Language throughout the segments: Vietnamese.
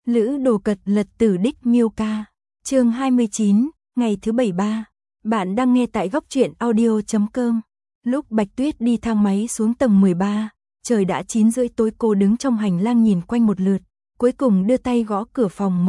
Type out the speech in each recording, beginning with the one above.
Lữ Đồ Cật Lật Tử Đích Miêu Ca. Chương 29, ngày thứ 73. Bạn đang nghe tại góc truyện audio.com. Lúc Bạch Tuyết đi thang máy xuống tầng 13, trời đã 9:30 tối, cô đứng trong hành lang nhìn quanh một lượt, cuối cùng đưa tay gõ cửa phòng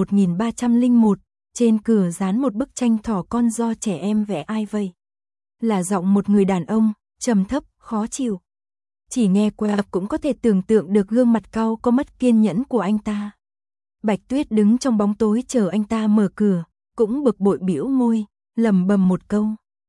1301, trên cửa dán một bức tranh thỏ con do trẻ em vẽ. Ai vậy? Là giọng một người đàn ông, trầm thấp, khó chịu. Chỉ nghe qua cũng có thể tưởng tượng được gương mặt cau có mất kiên nhẫn của anh ta. Bạch Tuyết đứng trong bóng tối chờ anh ta mở cửa, cũng bực bội bĩu môi, lẩm bẩm một câu.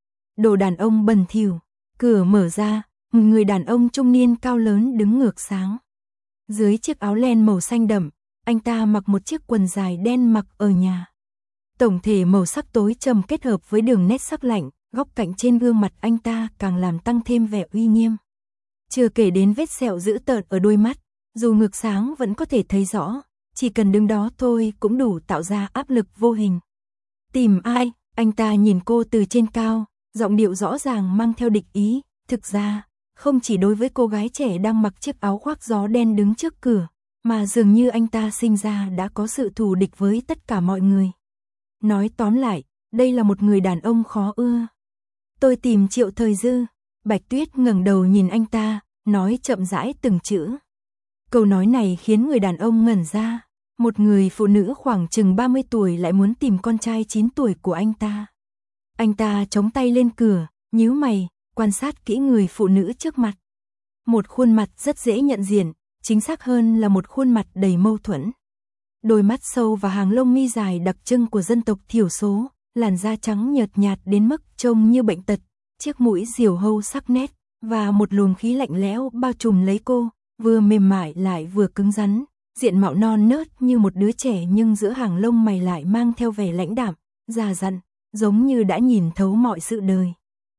Đồ đàn ông bẩn thỉu. Cửa mở ra, một người đàn ông trung niên cao lớn đứng ngược sáng. Dưới chiếc áo len màu xanh đậm, anh ta mặc một chiếc quần dài đen mặc ở nhà. Tổng thể màu sắc tối trầm kết hợp với đường nét sắc lạnh, góc cạnh trên gương mặt anh ta càng làm tăng thêm vẻ uy nghiêm. Chưa kể đến vết sẹo dữ tợn ở đôi mắt, dù ngược sáng vẫn có thể thấy rõ, chỉ cần đứng đó thôi cũng đủ tạo ra áp lực vô hình. Tìm ai? Anh ta nhìn cô từ trên cao, giọng điệu rõ ràng mang theo địch ý. Thực ra, không chỉ đối với cô gái trẻ đang mặc chiếc áo khoác gió đen đứng trước cửa, mà dường như anh ta sinh ra đã có sự thù địch với tất cả mọi người. Nói tóm lại, đây là một người đàn ông khó ưa. Tôi tìm Triệu Thời Dư. Bạch Tuyết ngẩng đầu nhìn anh ta, nói chậm rãi từng chữ. Câu nói này khiến người đàn ông ngẩn ra. Một người phụ nữ khoảng chừng 30 tuổi lại muốn tìm con trai 9 tuổi của anh ta. Anh ta chống tay lên cửa, nhíu mày, quan sát kỹ người phụ nữ trước mặt. Một khuôn mặt rất dễ nhận diện, chính xác hơn là một khuôn mặt đầy mâu thuẫn. Đôi mắt sâu và hàng lông mi dài đặc trưng của dân tộc thiểu số, làn da trắng nhợt nhạt đến mức trông như bệnh tật, chiếc mũi diều hâu sắc nét, và một luồng khí lạnh lẽo bao trùm lấy cô, vừa mềm mại lại vừa cứng rắn. Diện mạo non nớt như một đứa trẻ nhưng giữa hàng lông mày lại mang theo vẻ lãnh đạm, già dặn, giống như đã nhìn thấu mọi sự đời.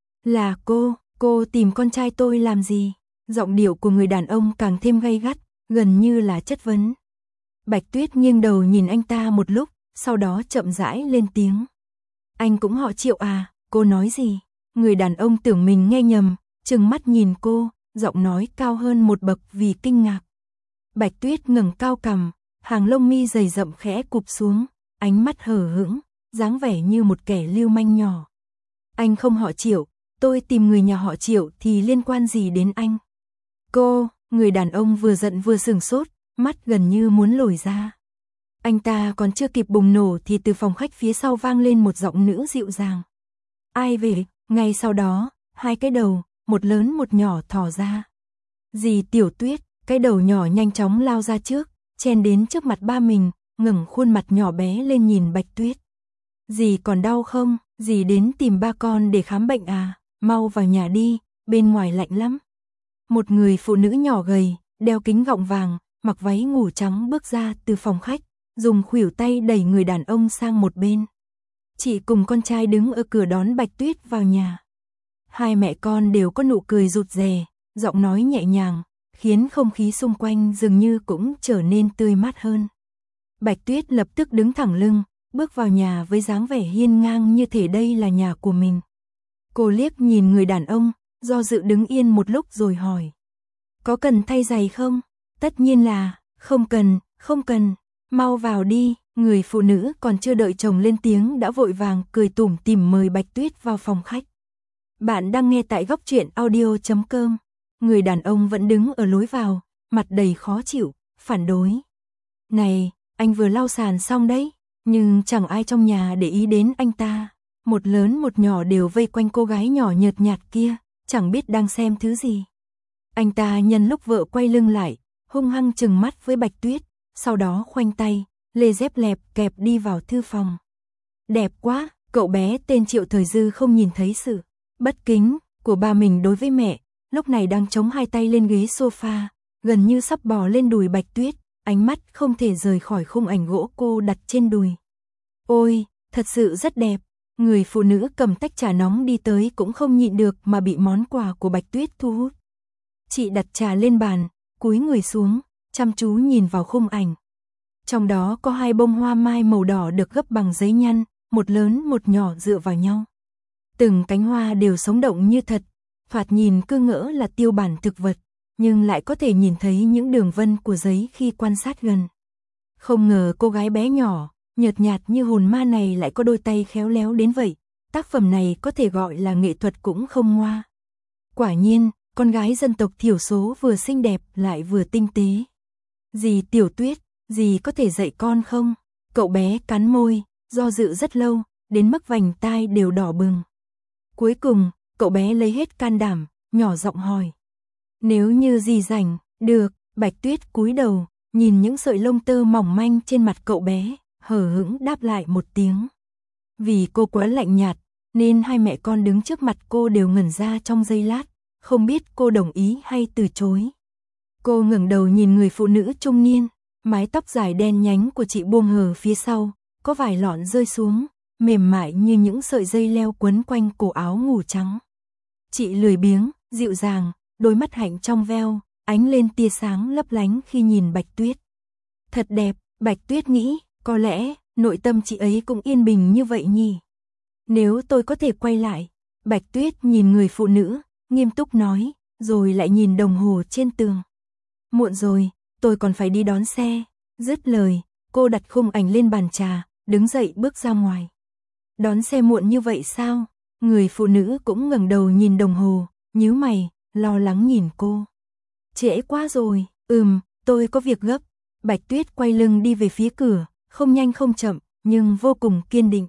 Là cô tìm con trai tôi làm gì? Giọng điệu của người đàn ông càng thêm gay gắt, gần như là chất vấn. Bạch Tuyết nghiêng đầu nhìn anh ta một lúc, sau đó chậm rãi lên tiếng. Anh cũng họ Triệu à? Cô nói gì? Người đàn ông tưởng mình nghe nhầm, trừng mắt nhìn cô, giọng nói cao hơn một bậc vì kinh ngạc. Bạch Tuyết ngẩng cao cằm, hàng lông mi dày rậm khẽ cụp xuống, ánh mắt hờ hững, dáng vẻ như một kẻ lưu manh nhỏ. Anh không họ Triệu, tôi tìm người nhà họ Triệu thì liên quan gì đến anh? Người đàn ông vừa giận vừa sửng sốt, mắt gần như muốn lồi ra. Anh ta còn chưa kịp bùng nổ thì từ phòng khách phía sau vang lên một giọng nữ dịu dàng. Ai về? Ngay sau đó, hai cái đầu, một lớn một nhỏ thò ra. Dì Tiểu Tuyết. Cái đầu nhỏ nhanh chóng lao ra trước, chen đến trước mặt ba mình, ngẩng khuôn mặt nhỏ bé lên nhìn Bạch Tuyết. Dì còn đau không? Dì đến tìm ba con để khám bệnh à? Mau vào nhà đi, bên ngoài lạnh lắm. Một người phụ nữ nhỏ gầy, đeo kính gọng vàng, mặc váy ngủ trắng bước ra từ phòng khách, dùng khuỷu tay đẩy người đàn ông sang một bên. Chị cùng con trai đứng ở cửa đón Bạch Tuyết vào nhà. Hai mẹ con đều có nụ cười rụt rè, giọng nói nhẹ nhàng, khiến không khí xung quanh dường như cũng trở nên tươi mát hơn. Bạch Tuyết lập tức đứng thẳng lưng, bước vào nhà với dáng vẻ hiên ngang như thể đây là nhà của mình. Cô liếc nhìn người đàn ông, do dự đứng yên một lúc rồi hỏi. Có cần thay giày không? Tất nhiên là, không cần, mau vào đi. Người phụ nữ còn chưa đợi chồng lên tiếng đã vội vàng cười tủm tỉm mời Bạch Tuyết vào phòng khách. Bạn đang nghe tại góc truyện audio.com. Người đàn ông vẫn đứng ở lối vào, mặt đầy khó chịu, phản đối. Này, anh vừa lau sàn xong đấy, nhưng chẳng ai trong nhà để ý đến anh ta. Một lớn một nhỏ đều vây quanh cô gái nhỏ nhợt nhạt kia, chẳng biết đang xem thứ gì. Anh ta nhân lúc vợ quay lưng lại, hung hăng trừng mắt với Bạch Tuyết, sau đó khoanh tay, lê dép lẹp kẹp đi vào thư phòng. Đẹp quá, cậu bé tên Triệu Thời Dư không nhìn thấy sự bất kính của ba mình đối với mẹ. Lúc này đang chống hai tay lên ghế sofa, gần như sắp bò lên đùi Bạch Tuyết, ánh mắt không thể rời khỏi khung ảnh gỗ cô đặt trên đùi. Ôi, thật sự rất đẹp. Người phụ nữ cầm tách trà nóng đi tới cũng không nhịn được mà bị món quà của Bạch Tuyết thu hút. Chị đặt trà lên bàn, cúi người xuống, chăm chú nhìn vào khung ảnh. Trong đó có hai bông hoa mai màu đỏ được gấp bằng giấy nhăn, một lớn một nhỏ dựa vào nhau. Từng cánh hoa đều sống động như thật. Thoạt nhìn cứ ngỡ là tiêu bản thực vật, nhưng lại có thể nhìn thấy những đường vân của giấy khi quan sát gần. Không ngờ cô gái bé nhỏ, nhợt nhạt như hồn ma này lại có đôi tay khéo léo đến vậy. Tác phẩm này có thể gọi là nghệ thuật cũng không ngoa. Quả nhiên, con gái dân tộc thiểu số vừa xinh đẹp lại vừa tinh tế. Dì Tiểu Tuyết, dì có thể dạy con không? Cậu bé cắn môi, do dự rất lâu, đến mức vành tai đều đỏ bừng. Cuối cùng, cậu bé lấy hết can đảm, nhỏ giọng hỏi. Nếu như dì rảnh, được. Bạch Tuyết cúi đầu, nhìn những sợi lông tơ mỏng manh trên mặt cậu bé, hờ hững đáp lại một tiếng. Vì cô quá lạnh nhạt, nên hai mẹ con đứng trước mặt cô đều ngẩn ra trong giây lát, không biết cô đồng ý hay từ chối. Cô ngẩng đầu nhìn người phụ nữ trung niên, mái tóc dài đen nhánh của chị buông hờ phía sau, có vài lọn rơi xuống, mềm mại như những sợi dây leo quấn quanh cổ áo ngủ trắng. Chị lười biếng, dịu dàng, đôi mắt hạnh trong veo, ánh lên tia sáng lấp lánh khi nhìn Bạch Tuyết. Thật đẹp, Bạch Tuyết nghĩ, có lẽ nội tâm chị ấy cũng yên bình như vậy nhỉ. Nếu tôi có thể quay lại, Bạch Tuyết nhìn người phụ nữ, nghiêm túc nói, rồi lại nhìn đồng hồ trên tường. Muộn rồi, tôi còn phải đi đón xe. Dứt lời, cô đặt khung ảnh lên bàn trà, đứng dậy bước ra ngoài. Đón xe muộn như vậy sao? Người phụ nữ cũng ngẩng đầu nhìn đồng hồ, nhíu mày, lo lắng nhìn cô. Trễ quá rồi, tôi có việc gấp. Bạch Tuyết quay lưng đi về phía cửa, không nhanh không chậm, nhưng vô cùng kiên định.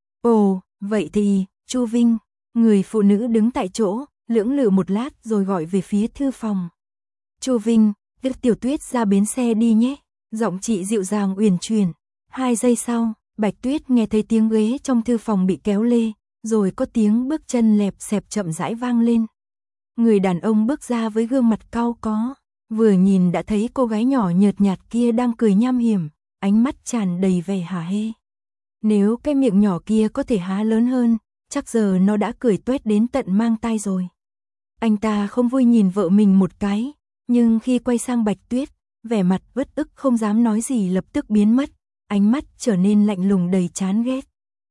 Ồ, vậy thì, Chu Vinh, người phụ nữ đứng tại chỗ, lưỡng lự một lát rồi gọi về phía thư phòng. Chu Vinh, đưa Tiểu Tuyết ra bến xe đi nhé. Giọng chị dịu dàng uyển chuyển. 2 giây sau, Bạch Tuyết nghe thấy tiếng ghế trong thư phòng bị kéo lê, rồi có tiếng bước chân lẹp xẹp chậm rãi vang lên. Người đàn ông bước ra với gương mặt cau có, vừa nhìn đã thấy cô gái nhỏ nhợt nhạt kia đang cười nham hiểm, ánh mắt tràn đầy vẻ hả hê. Nếu cái miệng nhỏ kia có thể há lớn hơn, chắc giờ nó đã cười tuét đến tận mang tai rồi. Anh ta không vui nhìn vợ mình một cái, nhưng khi quay sang Bạch Tuyết, vẻ mặt uất ức không dám nói gì lập tức biến mất, ánh mắt trở nên lạnh lùng đầy chán ghét.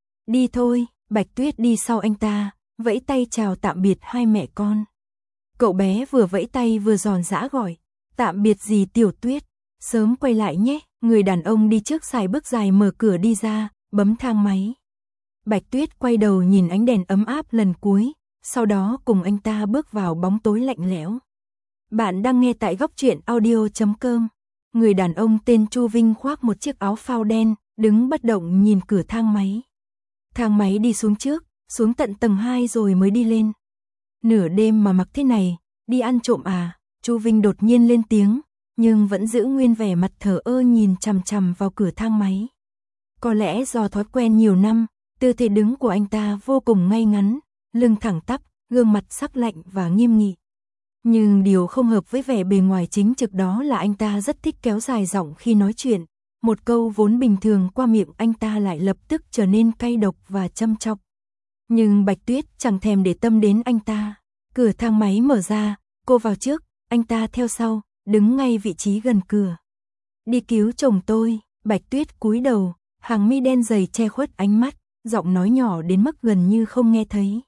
Đi thôi, Bạch Tuyết đi sau anh ta, vẫy tay chào tạm biệt hai mẹ con. Cậu bé vừa vẫy tay vừa giòn giã gọi, tạm biệt dì Tiểu Tuyết, sớm quay lại nhé. Người đàn ông đi trước xài bước dài mở cửa đi ra, bấm thang máy. Bạch Tuyết quay đầu nhìn ánh đèn ấm áp lần cuối, sau đó cùng anh ta bước vào bóng tối lạnh lẽo. Bạn đang nghe tại góc truyện audio.com. Người đàn ông tên Chu Vinh khoác một chiếc áo phao đen, đứng bất động nhìn cửa thang máy. Thang máy đi xuống trước, xuống tận tầng 2 rồi mới đi lên. Nửa đêm mà mặc thế này, đi ăn trộm à? Chu Vinh đột nhiên lên tiếng, nhưng vẫn giữ nguyên vẻ mặt thờ ơ nhìn chằm chằm vào cửa thang máy. Có lẽ do thói quen nhiều năm, tư thế đứng của anh ta vô cùng ngay ngắn, lưng thẳng tắp, gương mặt sắc lạnh và nghiêm nghị. Nhưng điều không hợp với vẻ bề ngoài chính trực đó là anh ta rất thích kéo dài giọng khi nói chuyện. Một câu vốn bình thường qua miệng anh ta lại lập tức trở nên cay độc và châm chọc. Nhưng Bạch Tuyết chẳng thèm để tâm đến anh ta. Cửa thang máy mở ra, cô vào trước, anh ta theo sau, đứng ngay vị trí gần cửa. Đi cứu chồng tôi. Bạch Tuyết cúi đầu, hàng mi đen dày che khuất ánh mắt, giọng nói nhỏ đến mức gần như không nghe thấy.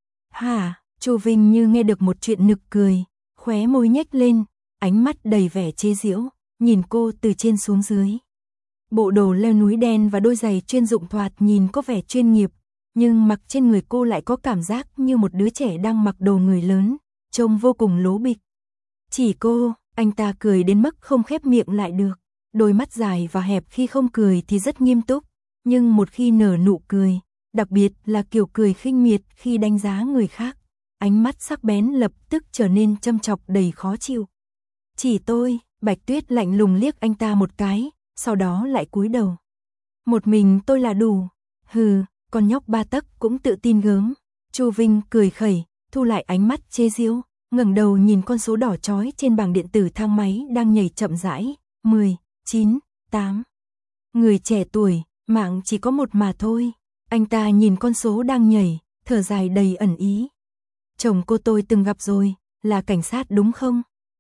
Hả? Chu Vinh như nghe được một chuyện nực cười, khóe môi nhếch lên, ánh mắt đầy vẻ chế giễu, nhìn cô từ trên xuống dưới. Bộ đồ leo núi đen và đôi giày chuyên dụng thoạt nhìn có vẻ chuyên nghiệp, nhưng mặc trên người cô lại có cảm giác như một đứa trẻ đang mặc đồ người lớn, trông vô cùng lố bịch. Chỉ cô, anh ta cười đến mức không khép miệng lại được, đôi mắt dài và hẹp khi không cười thì rất nghiêm túc, nhưng một khi nở nụ cười, đặc biệt là kiểu cười khinh miệt khi đánh giá người khác, ánh mắt sắc bén lập tức trở nên châm chọc đầy khó chịu. Chỉ tôi, Bạch Tuyết lạnh lùng liếc anh ta một cái, sau đó lại cúi đầu. Một mình tôi là đủ. Hừ, con nhóc 3 tấc cũng tự tin gớm. Chu Vinh cười khẩy, thu lại ánh mắt chế giễu, ngẩng đầu nhìn con số đỏ chói trên bảng điện tử thang máy đang nhảy chậm rãi, 10, 9, 8. Người trẻ tuổi, mạng chỉ có một mà thôi. Anh ta nhìn con số đang nhảy, thở dài đầy ẩn ý. Chồng cô tôi từng gặp rồi, là cảnh sát đúng không?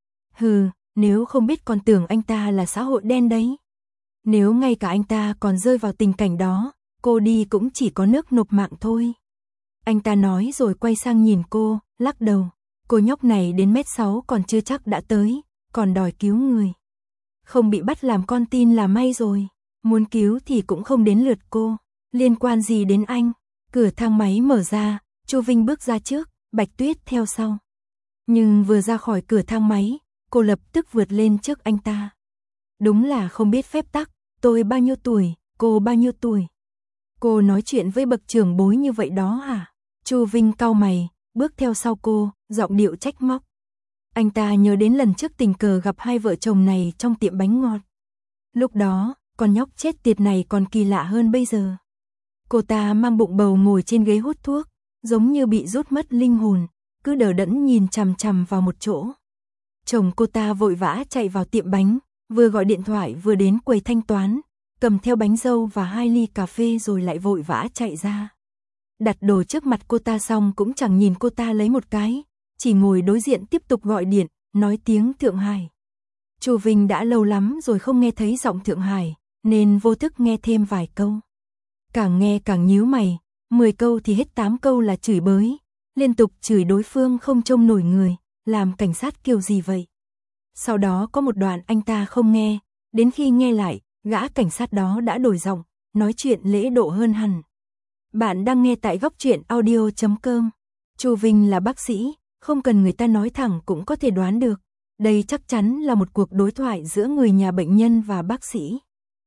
Hừ, nếu không biết còn tưởng anh ta là xã hội đen đấy. Nếu ngay cả anh ta còn rơi vào tình cảnh đó, cô đi cũng chỉ có nước nộp mạng thôi. Anh ta nói rồi quay sang nhìn cô, lắc đầu. Cô nhóc này đến 1m6 còn chưa chắc đã tới, còn đòi cứu người. Không bị bắt làm con tin là may rồi. Muốn cứu thì cũng không đến lượt cô. Liên quan gì đến anh? Cửa thang máy mở ra, Chu Vinh bước ra trước, Bạch Tuyết theo sau. Nhưng vừa ra khỏi cửa thang máy, cô lập tức vượt lên trước anh ta. Đúng là không biết phép tắc, tôi bao nhiêu tuổi, cô bao nhiêu tuổi? Cô nói chuyện với bậc trưởng bối như vậy đó hả? Chu Vinh cau mày, bước theo sau cô, giọng điệu trách móc. Anh ta nhớ đến lần trước tình cờ gặp hai vợ chồng này trong tiệm bánh ngọt. Lúc đó, con nhóc chết tiệt này còn kỳ lạ hơn bây giờ. Cô ta mang bụng bầu ngồi trên ghế hút thuốc, giống như bị rút mất linh hồn, cứ đờ đẫn nhìn chằm chằm vào một chỗ. Chồng cô ta vội vã chạy vào tiệm bánh, vừa gọi điện thoại vừa đến quầy thanh toán, cầm theo bánh dâu và 2 ly cà phê rồi lại vội vã chạy ra. Đặt đồ trước mặt cô ta xong cũng chẳng nhìn cô ta lấy một cái, chỉ ngồi đối diện tiếp tục gọi điện, nói tiếng Thượng Hải. Chu Vinh đã lâu lắm rồi không nghe thấy giọng Thượng Hải, nên vô thức nghe thêm vài câu. Càng nghe càng nhíu mày, 10 câu thì hết 8 câu là chửi bới, liên tục chửi đối phương không trông nổi người, làm cảnh sát kiểu gì vậy. Sau đó có một đoạn anh ta không nghe, đến khi nghe lại, gã cảnh sát đó đã đổi giọng, nói chuyện lễ độ hơn hẳn. Bạn đang nghe tại góc truyện audio.com. Chu Vinh là bác sĩ, không cần người ta nói thẳng cũng có thể đoán được. Đây chắc chắn là một cuộc đối thoại giữa người nhà bệnh nhân và bác sĩ.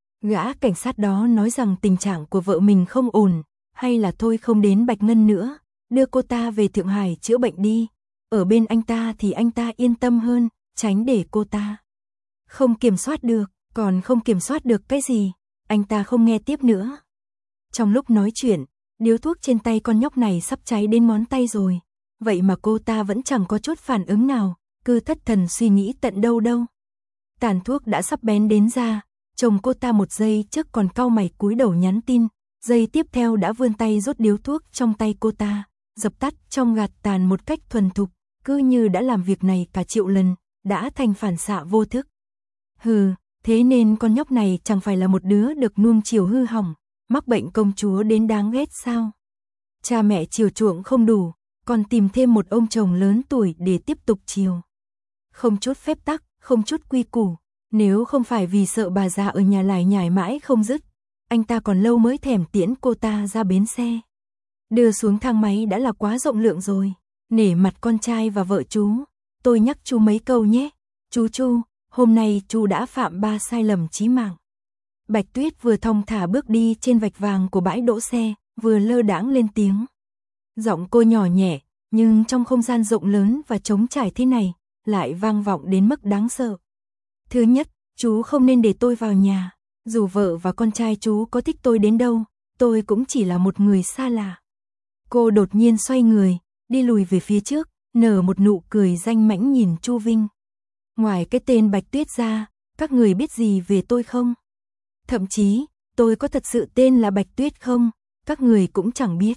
Gã cảnh sát đó nói rằng tình trạng của vợ mình không ổn, hay là thôi không đến Bạch Ngân nữa, đưa cô ta về Thượng Hải chữa bệnh đi. Ở bên anh ta thì anh ta yên tâm hơn, tránh để cô ta không kiểm soát được, còn không kiểm soát được cái gì, anh ta không nghe tiếp nữa. Trong lúc nói chuyện, điếu thuốc trên tay con nhóc này sắp cháy đến ngón tay rồi, vậy mà cô ta vẫn chẳng có chút phản ứng nào, cứ thất thần suy nghĩ tận đâu đâu. Tàn thuốc đã sắp bén đến da, chồng cô ta một giây trước còn cau mày cúi đầu nhắn tin, giây tiếp theo đã vươn tay rút điếu thuốc trong tay cô ta, dập tắt trong gạt tàn một cách thuần thục, cứ như đã làm việc này cả triệu lần, đã thành phản xạ vô thức. Hừ, thế nên con nhóc này chẳng phải là một đứa được nuông chiều hư hỏng, mắc bệnh công chúa đến đáng ghét sao? Cha mẹ chiều chuộng không đủ, còn tìm thêm một ông chồng lớn tuổi để tiếp tục chiều. Không chút phép tắc, không chút quy củ, nếu không phải vì sợ bà già ở nhà lải nhải mãi không dứt, anh ta còn lâu mới thèm tiễn cô ta ra bến xe. Đưa xuống thang máy đã là quá rộng lượng rồi, nể mặt con trai và vợ chú, tôi nhắc chú mấy câu nhé. Chú, hôm nay chú đã phạm 3 sai lầm chí mạng. Bạch Tuyết vừa thong thả bước đi trên vạch vàng của bãi đỗ xe, vừa lơ đãng lên tiếng. Giọng cô nhỏ nhẹ, nhưng trong không gian rộng lớn và trống trải thế này, lại vang vọng đến mức đáng sợ. Thứ nhất, chú không nên để tôi vào nhà, dù vợ và con trai chú có thích tôi đến đâu, tôi cũng chỉ là một người xa lạ. Cô đột nhiên xoay người, đi lùi về phía trước, nở một nụ cười danh mãnh nhìn Chu Vinh. Ngoài cái tên Bạch Tuyết ra, các người biết gì về tôi không? Thậm chí, tôi có thật sự tên là Bạch Tuyết không? Các người cũng chẳng biết.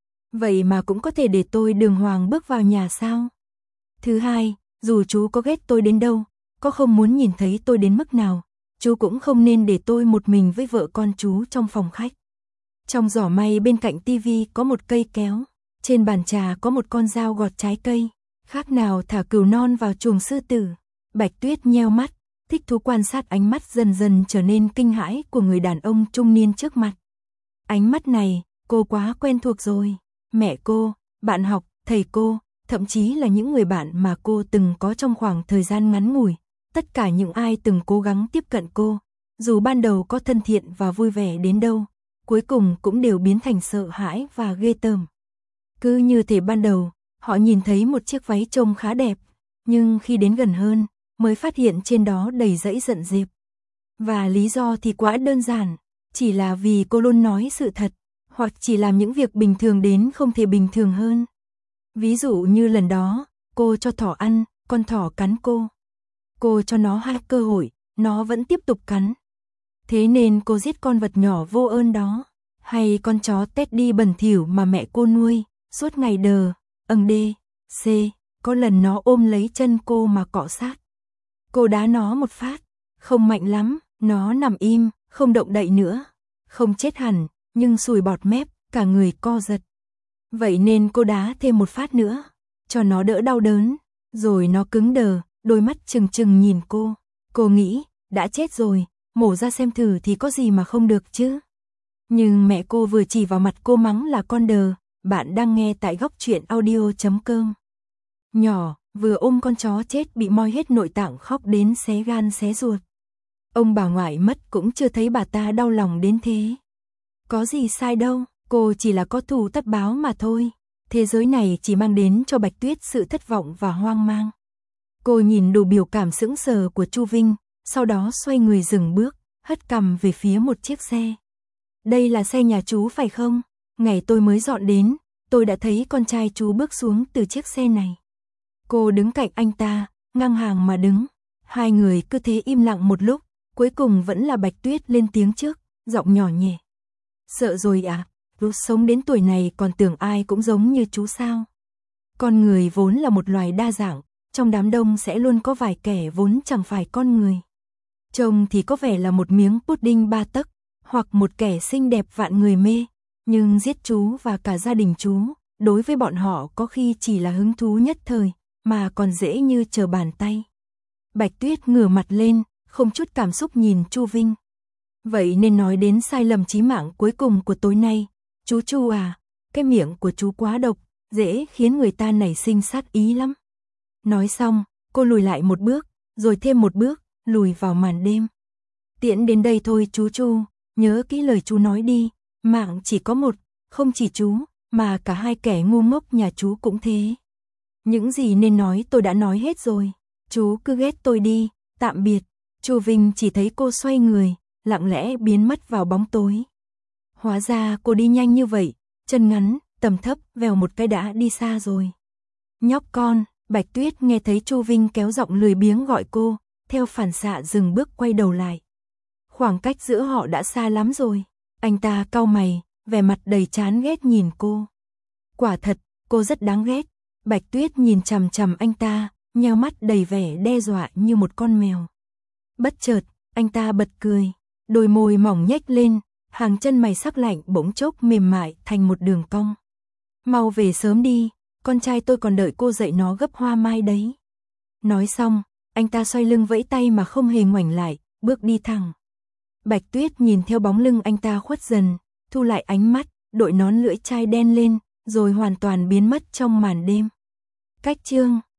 Vậy mà cũng có thể để tôi đường hoàng bước vào nhà sao? Thứ hai, dù chú có ghét tôi đến đâu, có không muốn nhìn thấy tôi đến mức nào, chú cũng không nên để tôi một mình với vợ con chú trong phòng khách. Trong giỏ may bên cạnh tivi có một cây kéo, trên bàn trà có một con dao gọt trái cây, khác nào thả cừu non vào chuồng sư tử. Bạch Tuyết nheo mắt, thích thú quan sát ánh mắt dần dần trở nên kinh hãi của người đàn ông trung niên trước mặt. Ánh mắt này, cô quá quen thuộc rồi. Mẹ cô, bạn học, thầy cô, thậm chí là những người bạn mà cô từng có trong khoảng thời gian ngắn ngủi. Tất cả những ai từng cố gắng tiếp cận cô, dù ban đầu có thân thiện và vui vẻ đến đâu, cuối cùng cũng đều biến thành sợ hãi và ghê tởm. Cứ như thể ban đầu, họ nhìn thấy một chiếc váy trông khá đẹp, nhưng khi đến gần hơn, mới phát hiện trên đó đầy dẫy giận dịp. Và lý do thì quá đơn giản, chỉ là vì cô luôn nói sự thật, hoặc chỉ làm những việc bình thường đến không thể bình thường hơn. Ví dụ như lần đó, cô cho thỏ ăn, con thỏ cắn cô. Cô cho nó 2 cơ hội, nó vẫn tiếp tục cắn. Thế nên cô giết con vật nhỏ vô ơn đó. Hay con chó Teddy bẩn thỉu mà mẹ cô nuôi, suốt ngày đờ, c, có lần nó ôm lấy chân cô mà cọ sát. Cô đá nó một phát, không mạnh lắm, nó nằm im, không động đậy nữa. Không chết hẳn, nhưng sùi bọt mép, cả người co giật. Vậy nên cô đá thêm một phát nữa, cho nó đỡ đau đớn. Rồi nó cứng đờ, đôi mắt trừng trừng nhìn cô. Cô nghĩ, đã chết rồi, mổ ra xem thử thì có gì mà không được chứ. Nhưng mẹ cô vừa chỉ vào mặt cô mắng là con đờ. Bạn đang nghe tại góc truyện audio.com. Nhỏ, vừa ôm con chó chết bị moi hết nội tạng khóc đến xé gan xé ruột. Ông bà ngoại mất cũng chưa thấy bà ta đau lòng đến thế. Có gì sai đâu, cô chỉ là có thù tất báo mà thôi. Thế giới này chỉ mang đến cho Bạch Tuyết sự thất vọng và hoang mang. Cô nhìn đủ biểu cảm sững sờ của Chu Vinh, sau đó xoay người dừng bước, hất cằm về phía một chiếc xe. Đây là xe nhà chú phải không? Ngày tôi mới dọn đến, tôi đã thấy con trai chú bước xuống từ chiếc xe này. Cô đứng cạnh anh ta, ngang hàng mà đứng. Hai người cứ thế im lặng một lúc, cuối cùng vẫn là Bạch Tuyết lên tiếng trước, giọng nhỏ nhẹ. Sợ rồi à? Lúc sống đến tuổi này còn tưởng ai cũng giống như chú sao? Con người vốn là một loài đa dạng, trong đám đông sẽ luôn có vài kẻ vốn chẳng phải con người. Trông thì có vẻ là một miếng pudding 3 tấc, hoặc một kẻ xinh đẹp vạn người mê, nhưng giết chú và cả gia đình chú, đối với bọn họ có khi chỉ là hứng thú nhất thời, mà còn dễ như trở bàn tay. Bạch Tuyết ngửa mặt lên, không chút cảm xúc nhìn Chu Vinh. Vậy nên nói đến sai lầm chí mạng cuối cùng của tối nay, chú Chu à, cái miệng của chú quá độc, dễ khiến người ta nảy sinh sát ý lắm. Nói xong, cô lùi lại một bước, rồi thêm một bước, lùi vào màn đêm. Tiễn đến đây thôi chú Chu, nhớ kỹ lời chú nói đi, mạng chỉ có một, không chỉ chú, mà cả hai kẻ ngu ngốc nhà chú cũng thế. Những gì nên nói tôi đã nói hết rồi, chú cứ ghét tôi đi, tạm biệt. Chu Vinh chỉ thấy cô xoay người, lặng lẽ biến mất vào bóng tối. Hóa ra cô đi nhanh như vậy, chân ngắn, tầm thấp, vèo một cái đã đi xa rồi. Nhóc con, Bạch Tuyết nghe thấy Chu Vinh kéo giọng lười biếng gọi cô, theo phản xạ dừng bước quay đầu lại. Khoảng cách giữa họ đã xa lắm rồi. Anh ta cau mày, vẻ mặt đầy chán ghét nhìn cô. Quả thật, cô rất đáng ghét. Bạch Tuyết nhìn chằm chằm anh ta, nheo mắt đầy vẻ đe dọa như một con mèo. Bất chợt, anh ta bật cười, đôi môi mỏng nhếch lên, hàng chân mày sắc lạnh bỗng chốc mềm mại thành một đường cong. Mau về sớm đi, con trai tôi còn đợi cô dạy nó gấp hoa mai đấy. Nói xong, anh ta xoay lưng vẫy tay mà không hề ngoảnh lại, bước đi thẳng. Bạch Tuyết nhìn theo bóng lưng anh ta khuất dần, thu lại ánh mắt, đội nón lưỡi chai đen lên, rồi hoàn toàn biến mất trong màn đêm. Cách chương